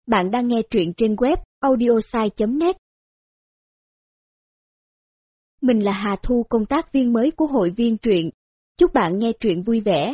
Bạn đang nghe truyện trên web audiosai.net. Mình là Hà Thu, công tác viên mới của hội viên truyện. Chúc bạn nghe truyện vui vẻ.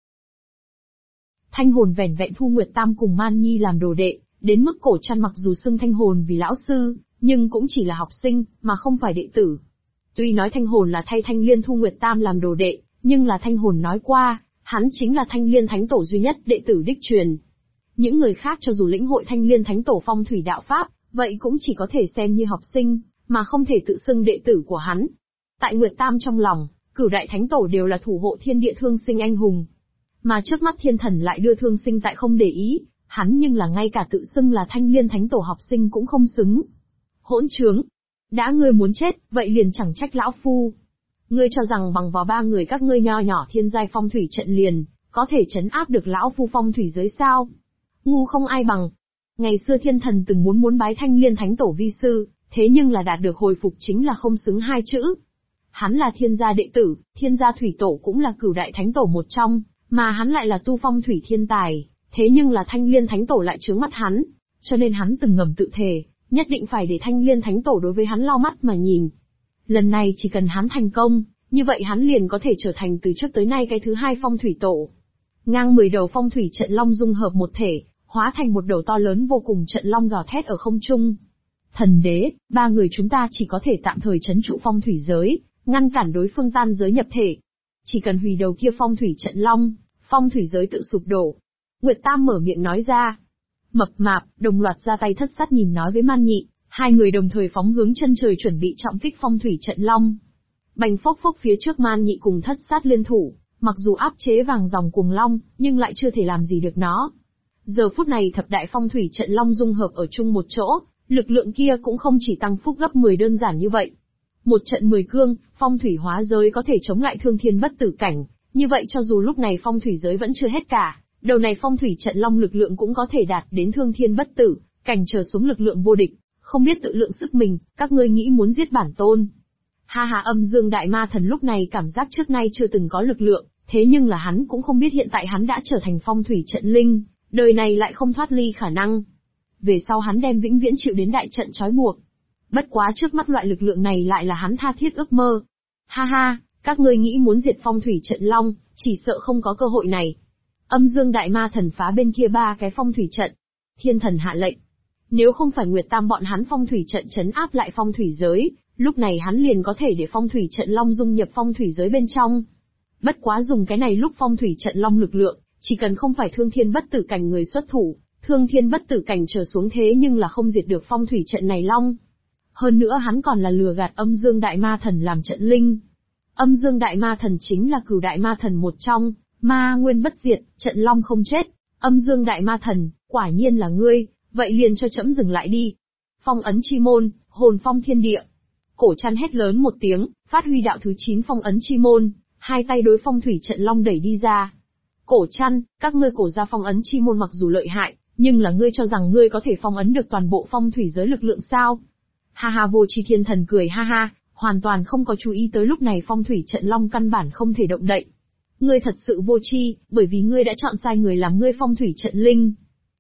Thanh hồn vẻn vẹn thu Nguyệt Tam cùng Man Nhi làm đồ đệ, đến mức Cổ Trăn mặc dù xưng Thanh hồn vì lão sư, nhưng cũng chỉ là học sinh, mà không phải đệ tử. Tuy nói Thanh hồn là thay Thanh Liên thu Nguyệt Tam làm đồ đệ, nhưng là Thanh hồn nói qua, hắn chính là Thanh Liên Thánh Tổ duy nhất đệ tử đích truyền. Những người khác cho dù lĩnh hội Thanh Liên Thánh Tổ phong thủy đạo pháp, vậy cũng chỉ có thể xem như học sinh, mà không thể tự xưng đệ tử của hắn. Tại Nguyệt Tam trong lòng, cửu đại thánh tổ đều là thủ hộ thiên địa thương sinh anh hùng. Mà trước mắt thiên thần lại đưa thương sinh tại không để ý, hắn nhưng là ngay cả tự xưng là Thanh Liên Thánh Tổ học sinh cũng không xứng. Hỗn trướng! Đã ngươi muốn chết, vậy liền chẳng trách lão phu. Ngươi cho rằng bằng vào ba người các ngươi nho nhỏ thiên giai phong thủy trận liền, có thể trấn áp được lão phu phong thủy giới sao? Ngu không ai bằng. Ngày xưa thiên thần từng muốn bái Thanh Liên Thánh Tổ vi sư, thế nhưng là đạt được hồi phục chính là không xứng hai chữ. Hắn là thiên gia đệ tử, thiên gia thủy tổ cũng là cửu đại thánh tổ một trong, mà hắn lại là tu phong thủy thiên tài, thế nhưng là Thanh Liên Thánh Tổ lại trướng mắt hắn, cho nên hắn từng ngầm tự thề, nhất định phải để Thanh Liên Thánh Tổ đối với hắn lau mắt mà nhìn. Lần này chỉ cần hắn thành công, như vậy hắn liền có thể trở thành từ trước tới nay cái thứ hai phong thủy tổ. Ngang 10 đầu phong thủy trận long dung hợp một thể, hóa thành một đầu to lớn vô cùng trận long gào thét ở không trung. Thần đế, ba người chúng ta chỉ có thể tạm thời trấn trụ phong thủy giới, ngăn cản đối phương tan giới nhập thể. Chỉ cần hủy đầu kia phong thủy trận long, phong thủy giới tự sụp đổ. Nguyệt Tam mở miệng nói ra. Mập mạp, đồng loạt ra tay thất sát nhìn nói với Man Nhị, hai người đồng thời phóng hướng chân trời chuẩn bị trọng kích phong thủy trận long. Bành phốc phốc phía trước Man Nhị cùng thất sát liên thủ, mặc dù áp chế vàng dòng cuồng long, nhưng lại chưa thể làm gì được nó. Giờ phút này thập đại phong thủy trận long dung hợp ở chung một chỗ, lực lượng kia cũng không chỉ tăng phúc gấp 10 đơn giản như vậy. Một trận 10 cương, phong thủy hóa giới có thể chống lại thương thiên bất tử cảnh, như vậy cho dù lúc này phong thủy giới vẫn chưa hết cả, đầu này phong thủy trận long lực lượng cũng có thể đạt đến thương thiên bất tử cảnh trở xuống lực lượng vô địch, không biết tự lượng sức mình, các ngươi nghĩ muốn giết bản tôn. Ha ha, Âm Dương Đại Ma Thần lúc này cảm giác trước nay chưa từng có lực lượng, thế nhưng là hắn cũng không biết hiện tại hắn đã trở thành phong thủy trận linh, đời này lại không thoát ly khả năng. Về sau hắn đem vĩnh viễn chịu đến đại trận trói buộc. Bất quá trước mắt loại lực lượng này lại là hắn tha thiết ước mơ. Ha ha, các ngươi nghĩ muốn diệt phong thủy trận long, chỉ sợ không có cơ hội này. Âm Dương Đại Ma Thần phá bên kia ba cái phong thủy trận. Thiên thần hạ lệnh. Nếu không phải Nguyệt Tam bọn hắn phong thủy trận trấn áp lại phong thủy giới, lúc này hắn liền có thể để phong thủy trận long dung nhập phong thủy giới bên trong. Bất quá dùng cái này lúc phong thủy trận long lực lượng, chỉ cần không phải thương thiên bất tử cảnh người xuất thủ, thương thiên bất tử cảnh trở xuống thế nhưng là không diệt được phong thủy trận này long. Hơn nữa hắn còn là lừa gạt Âm Dương Đại Ma Thần làm trận linh. Âm Dương Đại Ma Thần chính là cửu đại ma thần một trong, ma nguyên bất diệt, trận long không chết. Âm Dương Đại Ma Thần, quả nhiên là ngươi, vậy liền cho trẫm dừng lại đi. Phong ấn chi môn, hồn phong thiên địa. Cổ Trăn hét lớn một tiếng, phát huy đạo thứ 9 phong ấn chi môn, hai tay đối phong thủy trận long đẩy đi ra. Cổ Trăn, các ngươi cổ ra phong ấn chi môn mặc dù lợi hại, nhưng là ngươi cho rằng ngươi có thể phong ấn được toàn bộ phong thủy giới lực lượng sao? Ha ha, Vô Tri Thiên Thần cười ha ha, hoàn toàn không có chú ý tới lúc này phong thủy trận long căn bản không thể động đậy. Ngươi thật sự vô tri, bởi vì ngươi đã chọn sai người làm ngươi phong thủy trận linh.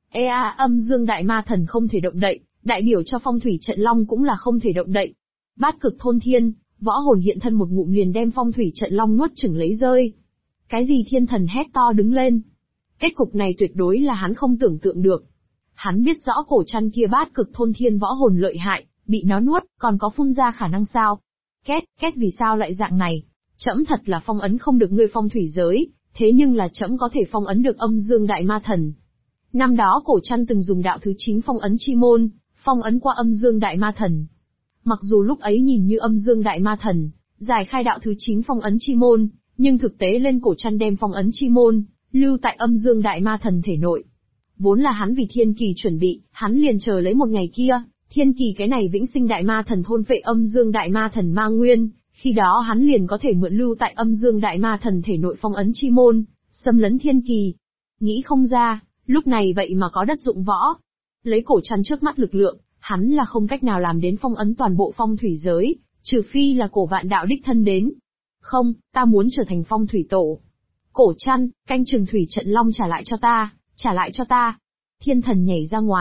Âm Dương Đại Ma Thần không thể động đậy, đại biểu cho phong thủy trận long cũng là không thể động đậy. Bát cực thôn thiên, võ hồn hiện thân một ngụm liền đem phong thủy trận long nuốt chửng lấy rơi. Cái gì? Thiên thần hét to đứng lên. Kết cục này tuyệt đối là hắn không tưởng tượng được. Hắn biết rõ Cổ Trăn kia bát cực thôn thiên võ hồn lợi hại, bị nó nuốt, còn có phun ra khả năng sao? Két vì sao lại dạng này? Trẫm thật là phong ấn không được ngươi phong thủy giới, thế nhưng là trẫm có thể phong ấn được Âm Dương Đại Ma Thần. Năm đó Cổ Trăn từng dùng đạo thứ 9 phong ấn chi môn, phong ấn qua Âm Dương Đại Ma Thần. Mặc dù lúc ấy nhìn như Âm Dương Đại Ma Thần giải khai đạo thứ 9 phong ấn chi môn, nhưng thực tế lên Cổ Trăn đem phong ấn chi môn lưu tại Âm Dương Đại Ma Thần thể nội. Vốn là hắn vì thiên kỳ chuẩn bị, hắn liền chờ lấy một ngày kia, thiên kỳ cái này vĩnh sinh đại ma thần thôn phệ Âm Dương Đại Ma Thần ma nguyên, khi đó hắn liền có thể mượn lưu tại Âm Dương Đại Ma Thần thể nội phong ấn chi môn, xâm lấn thiên kỳ. Nghĩ không ra, lúc này vậy mà có đất dụng võ. Lấy Cổ Trăn trước mắt lực lượng, hắn là không cách nào làm đến phong ấn toàn bộ phong thủy giới, trừ phi là Cổ Vạn Đạo đích thân đến. Không, ta muốn trở thành phong thủy tổ. Cổ Trăn, canh chừng thủy trận long trả lại cho ta, trả lại cho ta. Thiên thần nhảy ra ngoài,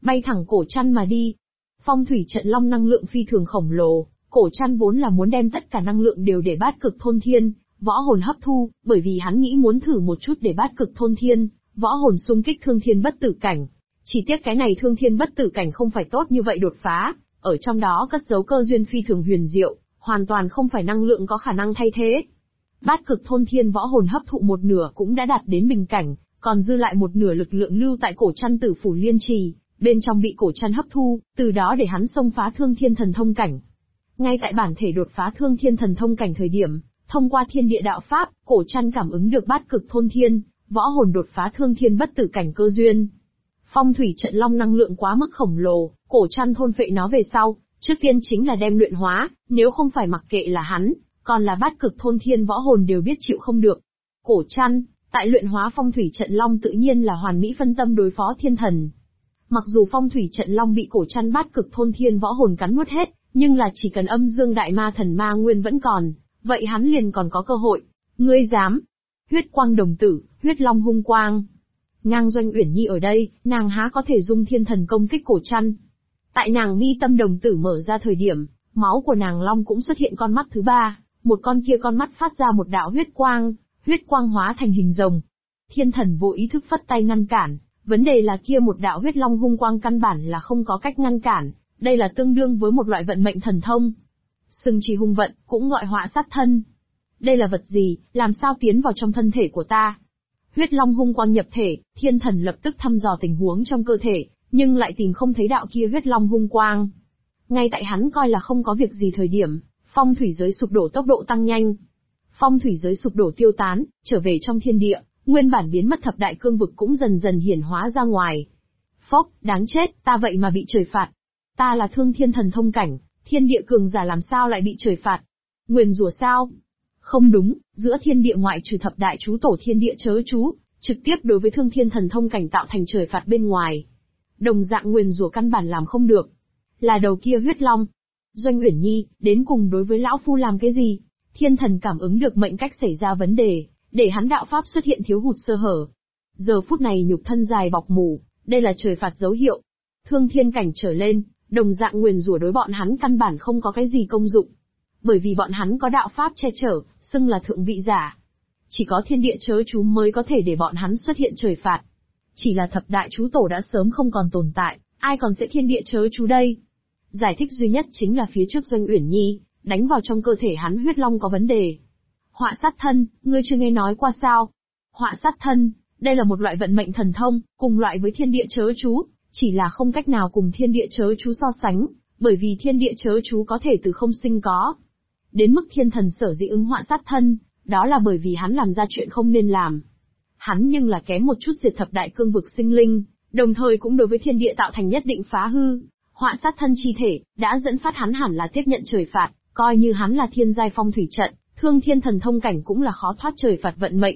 bay thẳng cổ chăn mà đi. Phong thủy trận long năng lượng phi thường khổng lồ, cổ chăn vốn là muốn đem tất cả năng lượng đều để bát cực thôn thiên, võ hồn hấp thu, bởi vì hắn nghĩ muốn thử một chút để bát cực thôn thiên, võ hồn xung kích thương thiên bất tử cảnh. Chỉ tiếc cái này thương thiên bất tử cảnh không phải tốt như vậy đột phá, ở trong đó cất giấu cơ duyên phi thường huyền diệu, hoàn toàn không phải năng lượng có khả năng thay thế. Bát cực thôn thiên võ hồn hấp thụ một nửa cũng đã đạt đến bình cảnh, còn dư lại một nửa lực lượng lưu tại cổ chăn tử phủ liên trì, bên trong bị cổ chăn hấp thu, từ đó để hắn xông phá thương thiên thần thông cảnh. Ngay tại bản thể đột phá thương thiên thần thông cảnh thời điểm, thông qua thiên địa đạo pháp, cổ chăn cảm ứng được bát cực thôn thiên, võ hồn đột phá thương thiên bất tử cảnh cơ duyên. Phong thủy trận long năng lượng quá mức khổng lồ, cổ chăn thôn phệ nó về sau, trước tiên chính là đem luyện hóa, nếu không phải mặc kệ là hắn, còn là bát cực thôn thiên võ hồn đều biết chịu không được. Cổ chăn, tại luyện hóa phong thủy trận long tự nhiên là hoàn mỹ phân tâm đối phó thiên thần. Mặc dù phong thủy trận long bị cổ chăn bát cực thôn thiên võ hồn cắn nuốt hết, nhưng là chỉ cần âm dương đại ma thần ma nguyên vẫn còn, vậy hắn liền còn có cơ hội. Ngươi dám? Huyết quang đồng tử, huyết long hung quang. Ngang Doanh Uyển Nhi ở đây, nàng há có thể dung thiên thần công kích cổ chăn. Tại nàng mi tâm đồng tử mở ra thời điểm, máu của nàng long cũng xuất hiện con mắt thứ ba, một con kia con mắt phát ra một đạo huyết quang hóa thành hình rồng. Thiên thần vô ý thức phất tay ngăn cản, vấn đề là kia một đạo huyết long hung quang căn bản là không có cách ngăn cản, đây là tương đương với một loại vận mệnh thần thông. Xưng chi hung vận, cũng gọi họa sát thân. Đây là vật gì, làm sao tiến vào trong thân thể của ta? Huyết long hung quang nhập thể, thiên thần lập tức thăm dò tình huống trong cơ thể, nhưng lại tìm không thấy đạo kia huyết long hung quang. Ngay tại hắn coi là không có việc gì thời điểm, phong thủy giới sụp đổ tốc độ tăng nhanh. Phong thủy giới sụp đổ tiêu tán, trở về trong thiên địa, nguyên bản biến mất thập đại cương vực cũng dần dần hiển hóa ra ngoài. Phốc, đáng chết, ta vậy mà bị trời phạt. Ta là thương thiên thần thông cảnh, thiên địa cường giả làm sao lại bị trời phạt? Nguyền rủa sao? Không đúng, giữa thiên địa ngoại trừ thập đại chú tổ thiên địa chớ chú, trực tiếp đối với thương thiên thần thông cảnh tạo thành trời phạt bên ngoài. Đồng dạng nguyền rủa căn bản làm không được. Là đầu kia huyết long. Doanh Uyển Nhi, đến cùng đối với lão phu làm cái gì? Thiên thần cảm ứng được mệnh cách xảy ra vấn đề, để hắn đạo pháp xuất hiện thiếu hụt sơ hở. Giờ phút này nhục thân dài bọc mù, đây là trời phạt dấu hiệu. Thương thiên cảnh trở lên, đồng dạng nguyền rủa đối bọn hắn căn bản không có cái gì công dụng. Bởi vì bọn hắn có đạo pháp che chở, xưng là thượng vị giả. Chỉ có thiên địa chớ chú mới có thể để bọn hắn xuất hiện trời phạt. Chỉ là thập đại chú tổ đã sớm không còn tồn tại, ai còn sẽ thiên địa chớ chú đây? Giải thích duy nhất chính là phía trước Doanh Uyển Nhi, đánh vào trong cơ thể hắn huyết long có vấn đề. Họa sát thân, ngươi chưa nghe nói qua sao? Họa sát thân, đây là một loại vận mệnh thần thông, cùng loại với thiên địa chớ chú, chỉ là không cách nào cùng thiên địa chớ chú so sánh, bởi vì thiên địa chớ chú có thể từ không sinh có. Đến mức thiên thần sở dĩ ứng họa sát thân, đó là bởi vì hắn làm ra chuyện không nên làm. Hắn nhưng là kém một chút diệt thập đại cương vực sinh linh, đồng thời cũng đối với thiên địa tạo thành nhất định phá hư. Họa sát thân chi thể, đã dẫn phát hắn hẳn là tiếp nhận trời phạt, coi như hắn là thiên giai phong thủy trận, thương thiên thần thông cảnh cũng là khó thoát trời phạt vận mệnh.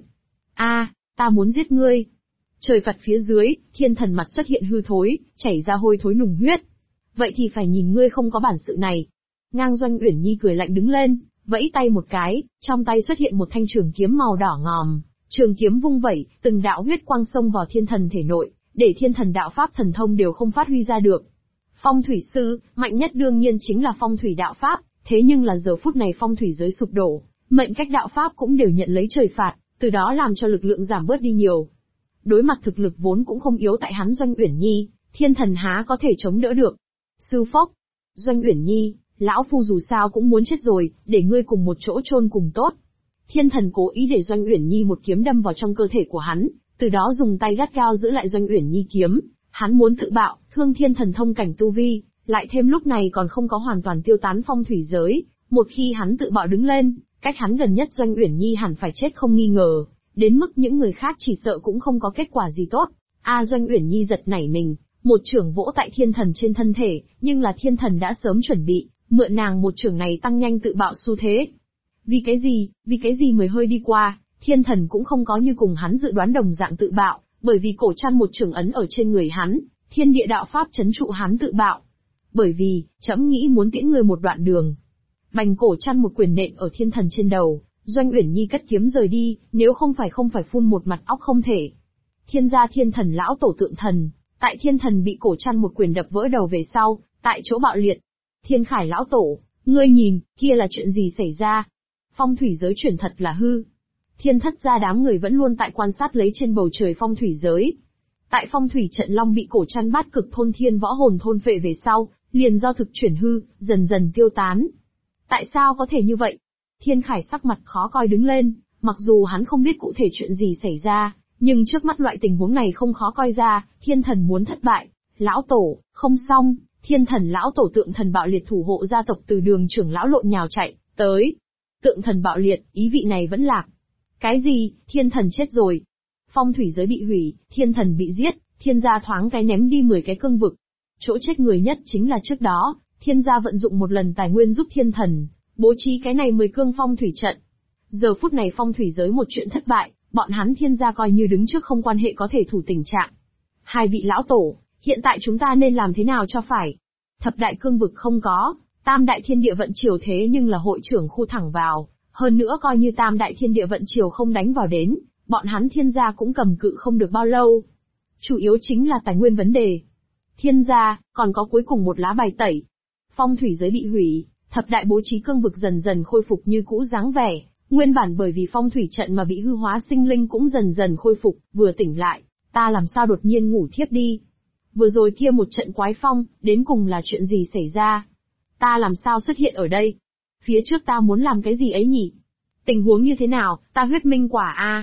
Ta muốn giết ngươi. Trời phạt phía dưới, thiên thần mặt xuất hiện hư thối, chảy ra hôi thối nùng huyết. Vậy thì phải nhìn ngươi không có bản sự này. Ngang Doanh Uyển Nhi cười lạnh đứng lên, vẫy tay một cái, trong tay xuất hiện một thanh trường kiếm màu đỏ ngòm, trường kiếm vung vẩy, từng đạo huyết quang xông vào thiên thần thể nội, để thiên thần đạo pháp thần thông đều không phát huy ra được. Phong thủy sư, mạnh nhất đương nhiên chính là phong thủy đạo pháp, thế nhưng là giờ phút này phong thủy giới sụp đổ, mệnh cách đạo pháp cũng đều nhận lấy trời phạt, từ đó làm cho lực lượng giảm bớt đi nhiều. Đối mặt thực lực vốn cũng không yếu tại hắn Doanh Uyển Nhi, thiên thần há có thể chống đỡ được. Sư phốc, Doanh Uyển Nhi, lão phu dù sao cũng muốn chết rồi, để ngươi cùng một chỗ chôn cùng tốt. Thiên thần cố ý để Doanh Uyển Nhi một kiếm đâm vào trong cơ thể của hắn, từ đó dùng tay gắt gao giữ lại Doanh Uyển Nhi kiếm. Hắn muốn tự bạo, thương thiên thần thông cảnh tu vi, lại thêm lúc này còn không có hoàn toàn tiêu tán phong thủy giới, một khi hắn tự bạo đứng lên, cách hắn gần nhất Doanh Uyển Nhi hẳn phải chết không nghi ngờ, đến mức những người khác chỉ sợ cũng không có kết quả gì tốt. Doanh Uyển Nhi giật nảy mình, một chưởng vỗ tại thiên thần trên thân thể, nhưng là thiên thần đã sớm chuẩn bị, mượn nàng một chưởng này tăng nhanh tự bạo xu thế. Vì cái gì mới hơi đi qua, thiên thần cũng không có như cùng hắn dự đoán đồng dạng tự bạo, bởi vì cổ chăn một chưởng ấn ở trên người hắn, thiên địa đạo pháp trấn trụ hắn tự bạo. Bởi vì, trẫm nghĩ muốn tiễn ngươi một đoạn đường. Bành cổ chăn một quyền nện ở thiên thần trên đầu, Doanh Uyển Nhi cất kiếm rời đi, nếu không phải phun một mặt óc không thể. Thiên gia thiên thần lão tổ tượng thần, Tại thiên thần bị cổ chăn một quyền đập vỡ đầu về sau, tại chỗ bạo liệt. Thiên Khải lão tổ, ngươi nhìn, kia là chuyện gì xảy ra? Phong thủy giới chuyển thật là hư. Thiên Thất gia đám người vẫn luôn tại quan sát lấy trên bầu trời phong thủy giới. Tại phong thủy trận long bị cổ chăn bát cực thôn thiên võ hồn thôn phệ về sau, liền do thực chuyển hư, dần dần tiêu tán. Tại sao có thể như vậy? Thiên Khải sắc mặt khó coi đứng lên, mặc dù hắn không biết cụ thể chuyện gì xảy ra, nhưng trước mắt loại tình huống này không khó coi ra, thiên thần muốn thất bại. Lão tổ, không xong, thiên thần lão tổ tượng thần bạo liệt thủ hộ gia tộc từ đường trưởng lão lộn nhào chạy, tới. Tượng thần bạo liệt, ý vị này vẫn lạc. Cái gì, thiên thần chết rồi. Phong thủy giới bị hủy, thiên thần bị giết, thiên gia thoáng cái ném đi 10 cái cương vực. Chỗ chết người nhất chính là trước đó, thiên gia vận dụng một lần tài nguyên giúp thiên thần, bố trí cái này 10 cương phong thủy trận. Giờ phút này phong thủy giới một chuyện thất bại, bọn hắn thiên gia coi như đứng trước không quan hệ có thể thủ tình trạng. Hai vị lão tổ, hiện tại chúng ta nên làm thế nào cho phải? Thập đại cương vực không có, tam đại thiên địa vận chiều thế nhưng là hội trưởng khu thẳng vào, hơn nữa coi như tam đại thiên địa vận chiều không đánh vào đến, bọn hắn thiên gia cũng cầm cự không được bao lâu. Chủ yếu chính là tài nguyên vấn đề. Thiên gia, còn có cuối cùng một lá bài tẩy. Phong thủy giới bị hủy, thập đại bố trí cương vực dần dần khôi phục như cũ dáng vẻ, nguyên bản bởi vì phong thủy trận mà bị hư hóa sinh linh cũng dần dần khôi phục, vừa tỉnh lại, ta làm sao đột nhiên ngủ thiếp đi. Vừa rồi kia một trận quái phong, đến cùng là chuyện gì xảy ra? Ta làm sao xuất hiện ở đây? Phía trước ta muốn làm cái gì ấy nhỉ? Tình huống như thế nào, ta huyết minh quả a?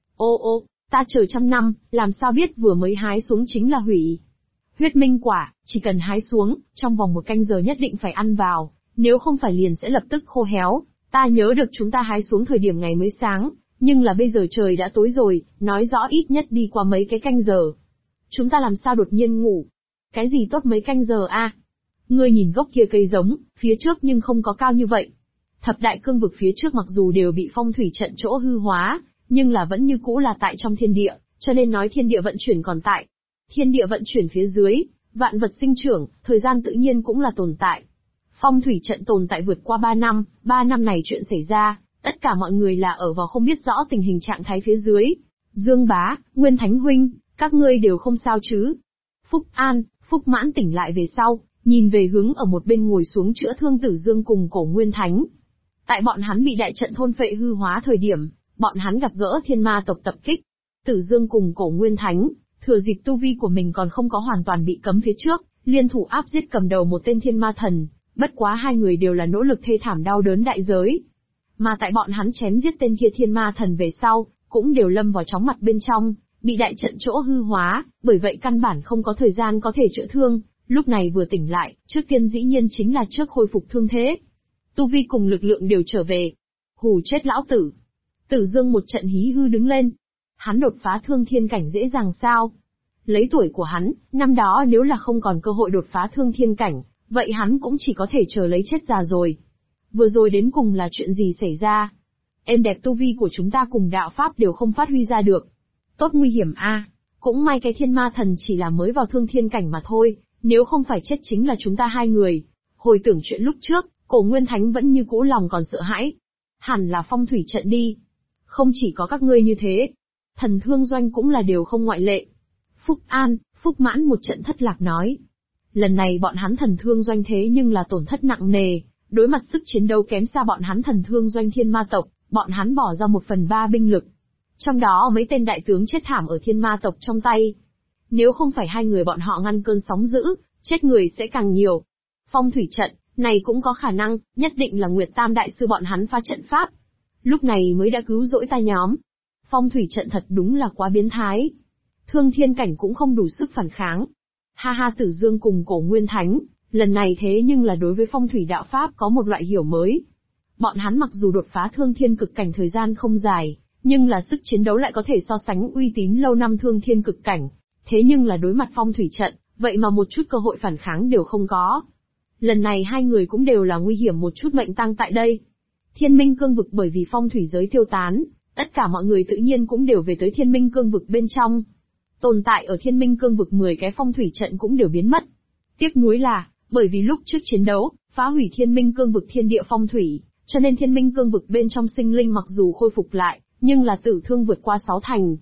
Ô, ta chờ 100 năm, làm sao biết vừa mới hái xuống chính là hủy. Huyết minh quả, chỉ cần hái xuống, trong vòng 1 canh giờ nhất định phải ăn vào, nếu không phải liền sẽ lập tức khô héo. Ta nhớ được chúng ta hái xuống thời điểm ngày mới sáng, nhưng là bây giờ trời đã tối rồi, nói rõ ít nhất đi qua mấy cái canh giờ. Chúng ta làm sao đột nhiên ngủ? Cái gì tốt mấy canh giờ a? Ngươi nhìn gốc kia cây giống, phía trước nhưng không có cao như vậy. Thập đại cương vực phía trước mặc dù đều bị phong thủy trận chỗ hư hóa, nhưng là vẫn như cũ là tại trong thiên địa, cho nên nói thiên địa vận chuyển còn tại. Thiên địa vận chuyển phía dưới, vạn vật sinh trưởng, thời gian tự nhiên cũng là tồn tại. Phong thủy trận tồn tại vượt qua 3 năm, 3 năm này chuyện xảy ra, tất cả mọi người là ở vào không biết rõ tình hình trạng thái phía dưới. Dương Bá, Nguyên Thánh Huynh, các ngươi đều không sao chứ? Phúc An, Phúc Mãn tỉnh lại về sau, nhìn về hướng ở một bên ngồi xuống chữa thương Tử Dương cùng Cổ Nguyên Thánh. Tại bọn hắn bị đại trận thôn phệ hư hóa thời điểm, bọn hắn gặp gỡ thiên ma tộc tập kích. Tử Dương cùng Cổ Nguyên Thánh, thừa dịp tu vi của mình còn không có hoàn toàn bị cấm phía trước, liên thủ áp giết cầm đầu một tên thiên ma thần, bất quá hai người đều là nỗ lực thê thảm đau đớn đại giới. Mà tại bọn hắn chém giết tên kia thiên ma thần về sau, cũng đều lâm vào chóng mặt bên trong, bị đại trận chỗ hư hóa, bởi vậy căn bản không có thời gian có thể chữa thương, lúc này vừa tỉnh lại, trước tiên dĩ nhiên chính là trước khôi phục thương thế. Tu vi cùng lực lượng đều trở về. Hù chết lão tử. Tử Dương một trận hí hư đứng lên. Hắn đột phá thương thiên cảnh dễ dàng sao? Lấy tuổi của hắn, năm đó nếu là không còn cơ hội đột phá thương thiên cảnh, vậy hắn cũng chỉ có thể chờ lấy chết già rồi. Vừa rồi đến cùng là chuyện gì xảy ra? Êm đẹp tu vi của chúng ta cùng đạo pháp đều không phát huy ra được. Tốt nguy hiểm a. Cũng may cái thiên ma thần chỉ là mới vào thương thiên cảnh mà thôi, nếu không phải chết chính là chúng ta hai người. Hồi tưởng chuyện lúc trước, Cổ Nguyên Thánh vẫn như cũ lòng còn sợ hãi. Hẳn là phong thủy trận đi. Không chỉ có các ngươi như thế, Thần Thương Doanh cũng là điều không ngoại lệ. Phúc An, Phúc Mãn một trận thất lạc nói. Lần này bọn hắn Thần Thương Doanh thế nhưng là tổn thất nặng nề, đối mặt sức chiến đấu kém xa bọn hắn Thần Thương Doanh thiên ma tộc, bọn hắn bỏ ra 1/3 binh lực. Trong đó mấy tên đại tướng chết thảm ở thiên ma tộc trong tay. Nếu không phải hai người bọn họ ngăn cơn sóng dữ, chết người sẽ càng nhiều. Phong thủy trận, này cũng có khả năng, nhất định là Nguyệt Tam đại sư bọn hắn phá trận pháp. Lúc này mới đã cứu rỗi ta nhóm. Phong thủy trận thật đúng là quá biến thái. Thương thiên cảnh cũng không đủ sức phản kháng. Ha ha, Tử Dương cùng Cổ Nguyên Thánh, lần này thế nhưng là đối với phong thủy đạo pháp có một loại hiểu mới. Bọn hắn mặc dù đột phá thương thiên cực cảnh thời gian không dài, nhưng là sức chiến đấu lại có thể so sánh uy tín lâu năm thương thiên cực cảnh. Thế nhưng là đối mặt phong thủy trận, vậy mà một chút cơ hội phản kháng đều không có. Lần này hai người cũng đều là nguy hiểm một chút mệnh tang tại đây. Thiên Minh Cương Vực bởi vì phong thủy giới tiêu tán, tất cả mọi người tự nhiên cũng đều về tới Thiên Minh Cương Vực bên trong. Tồn tại ở Thiên Minh Cương Vực 10 cái phong thủy trận cũng đều biến mất. Tiếc nuối là, bởi vì lúc trước chiến đấu, phá hủy Thiên Minh Cương Vực thiên địa phong thủy, cho nên Thiên Minh Cương Vực bên trong sinh linh mặc dù khôi phục lại, nhưng là tử thương vượt qua 6 thành.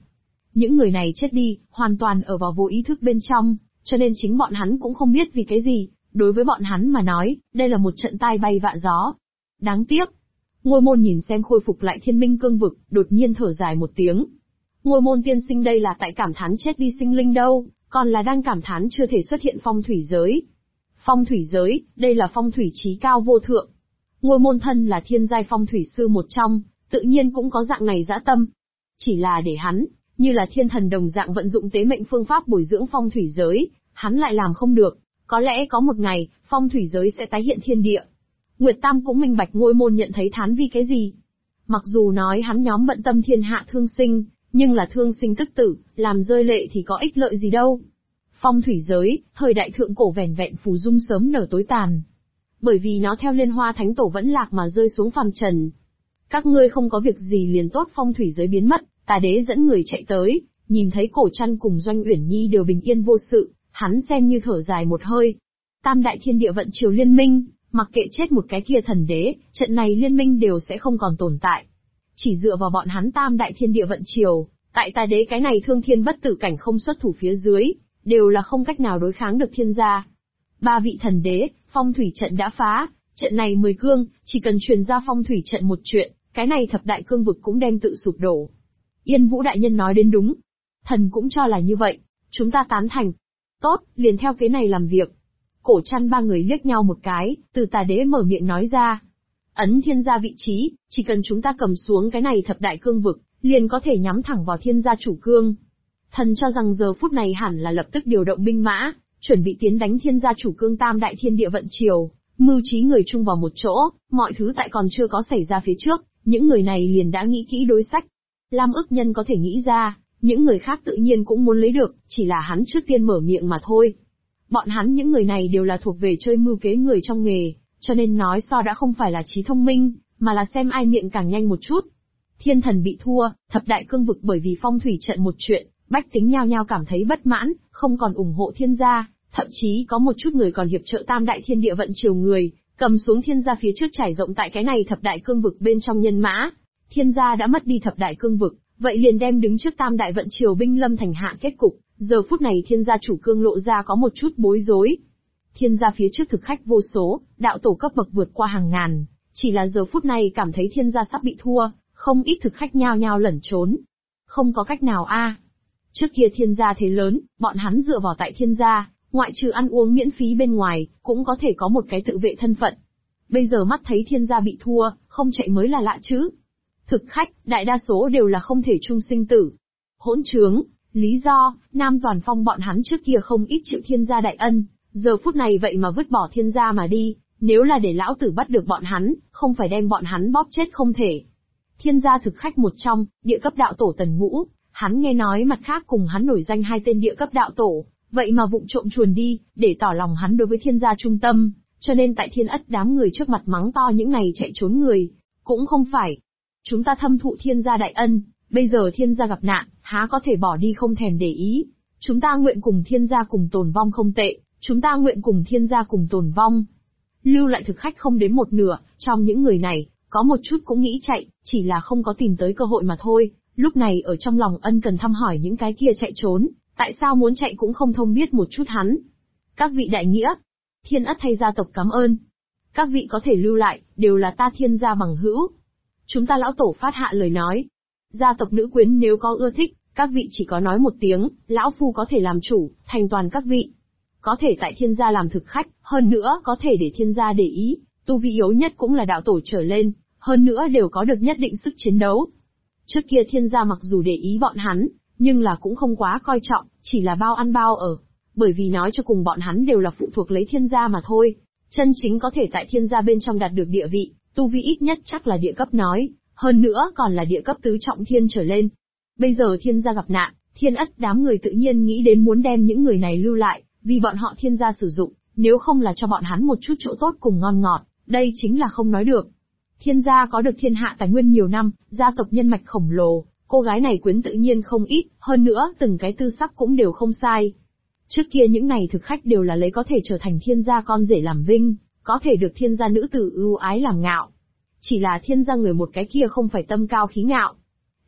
Những người này chết đi, hoàn toàn ở vào vô ý thức bên trong, cho nên chính bọn hắn cũng không biết vì cái gì, đối với bọn hắn mà nói, đây là một trận tai bay vạ gió. Đáng tiếc. Ngôi môn nhìn xem khôi phục lại thiên minh cương vực, đột nhiên thở dài một tiếng. Ngôi môn tiên sinh đây là tại cảm thán chết đi sinh linh đâu, còn là đang cảm thán chưa thể xuất hiện phong thủy giới. Phong thủy giới, đây là phong thủy trí cao vô thượng. Ngôi môn thân là thiên giai phong thủy sư một trong, tự nhiên cũng có dạng này dã tâm. Chỉ là để hắn, như là thiên thần đồng dạng vận dụng tế mệnh phương pháp bồi dưỡng phong thủy giới, hắn lại làm không được. Có lẽ có một ngày, phong thủy giới sẽ tái hiện thiên địa. Nguyệt Tam cũng minh bạch ngôi môn nhận thấy thán vì cái gì. Mặc dù nói hắn nhóm bận tâm thiên hạ thương sinh, nhưng là thương sinh tức tử, làm rơi lệ thì có ích lợi gì đâu. Phong thủy giới, thời đại thượng cổ vẻn vẹn phù dung sớm nở tối tàn. Bởi vì nó theo Liên Hoa Thánh Tổ vẫn lạc mà rơi xuống phàm trần. Các ngươi không có việc gì liền tốt phong thủy giới biến mất, Tà Đế dẫn người chạy tới, nhìn thấy Cổ Trăn cùng Doanh Uyển Nhi đều bình yên vô sự, hắn xem như thở dài một hơi. Tam đại thiên địa vận chiều liên minh, mặc kệ chết một cái kia thần đế, trận này liên minh đều sẽ không còn tồn tại. Chỉ dựa vào bọn hắn tam đại thiên địa vận chiều, tại Tà Đế cái này thương thiên bất tử cảnh không xuất thủ phía dưới, đều là không cách nào đối kháng được thiên gia. Ba vị thần đế, phong thủy trận đã phá, trận này 10 cương, chỉ cần truyền ra phong thủy trận một chuyện, cái này thập đại cương vực cũng đem tự sụp đổ. Yên Vũ đại nhân nói đến đúng. Thần cũng cho là như vậy, chúng ta tán thành. Tốt, liền theo kế này làm việc. Cổ Trăn ba người liếc nhau một cái, từ Tà Đế mở miệng nói ra. Ấn thiên gia vị trí, chỉ cần chúng ta cầm xuống cái này thập đại cương vực, liền có thể nhắm thẳng vào thiên gia chủ cương. Thần cho rằng giờ phút này hẳn là lập tức điều động binh mã, chuẩn bị tiến đánh thiên gia chủ cương tam đại thiên địa vận chiều, mưu trí người chung vào một chỗ, mọi thứ tại còn chưa có xảy ra phía trước, những người này liền đã nghĩ kỹ đối sách. Lam Ức Nhân có thể nghĩ ra, những người khác tự nhiên cũng muốn lấy được, chỉ là hắn trước tiên mở miệng mà thôi. Bọn hắn những người này đều là thuộc về chơi mưu kế người trong nghề, cho nên nói so đã không phải là trí thông minh, mà là xem ai miệng càng nhanh một chút. Thiên thần bị thua, thập đại cương vực bởi vì phong thủy trận một chuyện, bách tính nhao nhao cảm thấy bất mãn, không còn ủng hộ thiên gia, thậm chí có một chút người còn hiệp trợ tam đại thiên địa vận chiều người, cầm xuống thiên gia phía trước trải rộng tại cái này thập đại cương vực bên trong nhân mã. Thiên gia đã mất đi thập đại cương vực, vậy liền đem đứng trước tam đại vận chiều binh lâm thành hạ kết cục, giờ phút này thiên gia chủ cương lộ ra có một chút bối rối. Thiên gia phía trước thực khách vô số, đạo tổ cấp bậc vượt qua hàng ngàn, chỉ là giờ phút này cảm thấy thiên gia sắp bị thua, không ít thực khách nhao nhao lẩn trốn. Không có cách nào a. Trước kia thiên gia thế lớn, bọn hắn dựa vào tại thiên gia, ngoại trừ ăn uống miễn phí bên ngoài, cũng có thể có một cái tự vệ thân phận. Bây giờ mắt thấy thiên gia bị thua, không chạy mới là lạ chứ. Thực khách, đại đa số đều là không thể chung sinh tử. Hỗn trướng, lý do, Nam Toàn Phong bọn hắn trước kia không ít chịu thiên gia đại ân, giờ phút này vậy mà vứt bỏ thiên gia mà đi, nếu là để lão tử bắt được bọn hắn, không phải đem bọn hắn bóp chết không thể. Thiên gia thực khách một trong, địa cấp đạo tổ Tần Ngũ, hắn nghe nói mặt khác cùng hắn nổi danh hai tên địa cấp đạo tổ, vậy mà vụng trộm chuồn đi, để tỏ lòng hắn đối với thiên gia trung tâm, cho nên tại thiên ất đám người trước mặt mắng to những này chạy trốn người, cũng không phải. Chúng ta thâm thụ thiên gia đại ân, bây giờ thiên gia gặp nạn, há có thể bỏ đi không thèm để ý. Chúng ta nguyện cùng thiên gia cùng tồn vong không tệ, chúng ta nguyện cùng thiên gia cùng tồn vong. Lưu lại thực khách không đến một nửa, trong những người này, có một chút cũng nghĩ chạy, chỉ là không có tìm tới cơ hội mà thôi. Lúc này ở trong lòng ân cần thăm hỏi những cái kia chạy trốn, tại sao muốn chạy cũng không thông biết một chút hắn. Các vị đại nghĩa, thiên ất thay gia tộc cảm ơn. Các vị có thể lưu lại, đều là ta thiên gia bằng hữu. Chúng ta lão tổ phát hạ lời nói. Gia tộc nữ quyến nếu có ưa thích, các vị chỉ có nói một tiếng, lão phu có thể làm chủ, thành toàn các vị. Có thể tại thiên gia làm thực khách, hơn nữa có thể để thiên gia để ý, tu vi yếu nhất cũng là đạo tổ trở lên, hơn nữa đều có được nhất định sức chiến đấu. Trước kia thiên gia mặc dù để ý bọn hắn, nhưng là cũng không quá coi trọng, chỉ là bao ăn bao ở. Bởi vì nói cho cùng bọn hắn đều là phụ thuộc lấy thiên gia mà thôi. Chân chính có thể tại thiên gia bên trong đạt được địa vị, tu vi ít nhất chắc là địa cấp nói, hơn nữa còn là địa cấp tứ trọng thiên trở lên. Bây giờ thiên gia gặp nạn, thiên ất đám người tự nhiên nghĩ đến muốn đem những người này lưu lại, vì bọn họ thiên gia sử dụng, nếu không là cho bọn hắn một chút chỗ tốt cùng ngon ngọt, đây chính là không nói được. Thiên gia có được thiên hạ tài nguyên nhiều năm, gia tộc nhân mạch khổng lồ, cô gái này quyến tự nhiên không ít, hơn nữa từng cái tư sắc cũng đều không sai. Trước kia những này thực khách đều là lấy có thể trở thành thiên gia con rể làm vinh, có thể được thiên gia nữ tử ưu ái làm ngạo. Chỉ là thiên gia người một cái kia không phải tâm cao khí ngạo.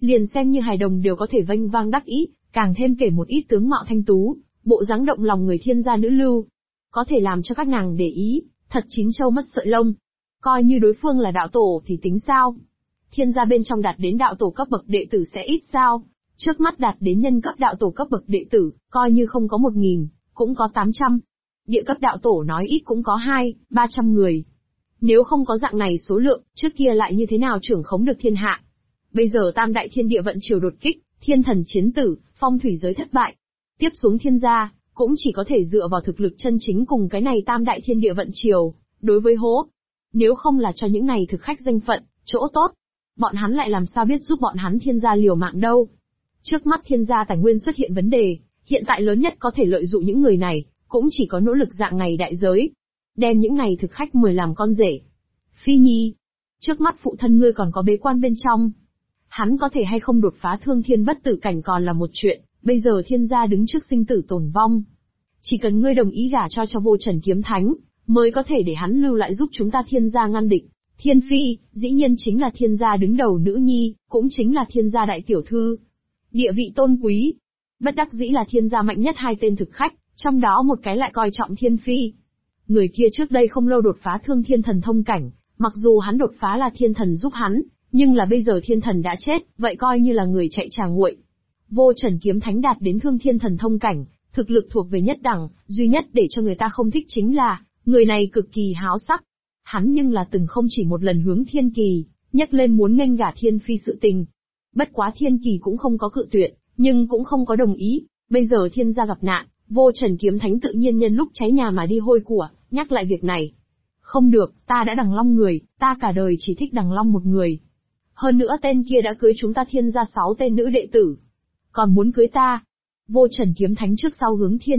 Liền xem như hài đồng đều có thể vênh vang đắc ý, càng thêm kể một ít tướng mạo thanh tú, bộ dáng động lòng người thiên gia nữ lưu. Có thể làm cho các nàng để ý, thật chín châu mất sợi lông. Coi như đối phương là đạo tổ thì tính sao? Thiên gia bên trong đạt đến đạo tổ cấp bậc đệ tử sẽ ít sao? Trước mắt đạt đến nhân cấp đạo tổ cấp bậc đệ tử, coi như không có 1000, cũng có 800. Địa cấp đạo tổ nói ít cũng có 200-300 người. Nếu không có dạng này số lượng, trước kia lại như thế nào trưởng khống được thiên hạ? Bây giờ tam đại thiên địa vận chiều đột kích, thiên thần chiến tử, phong thủy giới thất bại. Tiếp xuống thiên gia, cũng chỉ có thể dựa vào thực lực chân chính cùng cái này tam đại thiên địa vận chiều, đối với hố. Nếu không là cho những này thực khách danh phận, chỗ tốt, bọn hắn lại làm sao biết giúp bọn hắn thiên gia liều mạng đâu. Trước mắt thiên gia tài nguyên xuất hiện vấn đề, hiện tại lớn nhất có thể lợi dụng những người này, cũng chỉ có nỗ lực dạng này đại giới. Đem những này thực khách 10 làm con rể. Phi Nhi, trước mắt phụ thân ngươi còn có bế quan bên trong. Hắn có thể hay không đột phá thương thiên bất tử cảnh còn là một chuyện, bây giờ thiên gia đứng trước sinh tử tồn vong. Chỉ cần ngươi đồng ý gả cho Vô Trần Kiếm Thánh, mới có thể để hắn lưu lại giúp chúng ta thiên gia ngăn địch. Thiên Phi, dĩ nhiên chính là thiên gia đứng đầu nữ nhi, cũng chính là thiên gia đại tiểu thư. Địa vị tôn quý. Bất đắc dĩ là thiên gia mạnh nhất 2 tên thực khách, trong đó một cái lại coi trọng Thiên Phi. Người kia trước đây không lâu đột phá thương thiên thần thông cảnh, mặc dù hắn đột phá là thiên thần giúp hắn, nhưng là bây giờ thiên thần đã chết, vậy coi như là người chạy trà nguội. Vô Trần Kiếm Thánh đạt đến thương thiên thần thông cảnh, thực lực thuộc về nhất đẳng, duy nhất để cho người ta không thích chính là, người này cực kỳ háo sắc. Hắn nhưng là từng không chỉ một lần hướng Thiên Kỳ, nhắc lên muốn nghênh gả Thiên Phi sự tình. Bất quá Thiên Kỳ cũng không có cự tuyệt, nhưng cũng không có đồng ý, bây giờ thiên gia gặp nạn, Vô Trần Kiếm Thánh tự nhiên nhân lúc cháy nhà mà đi hôi của, nhắc lại việc này. Không được, ta đã đằng long người, ta cả đời chỉ thích đằng long một người. Hơn nữa tên kia đã cưới chúng ta thiên gia 6 tên nữ đệ tử. Còn muốn cưới ta. Vô Trần Kiếm Thánh trước sau hướng Thiên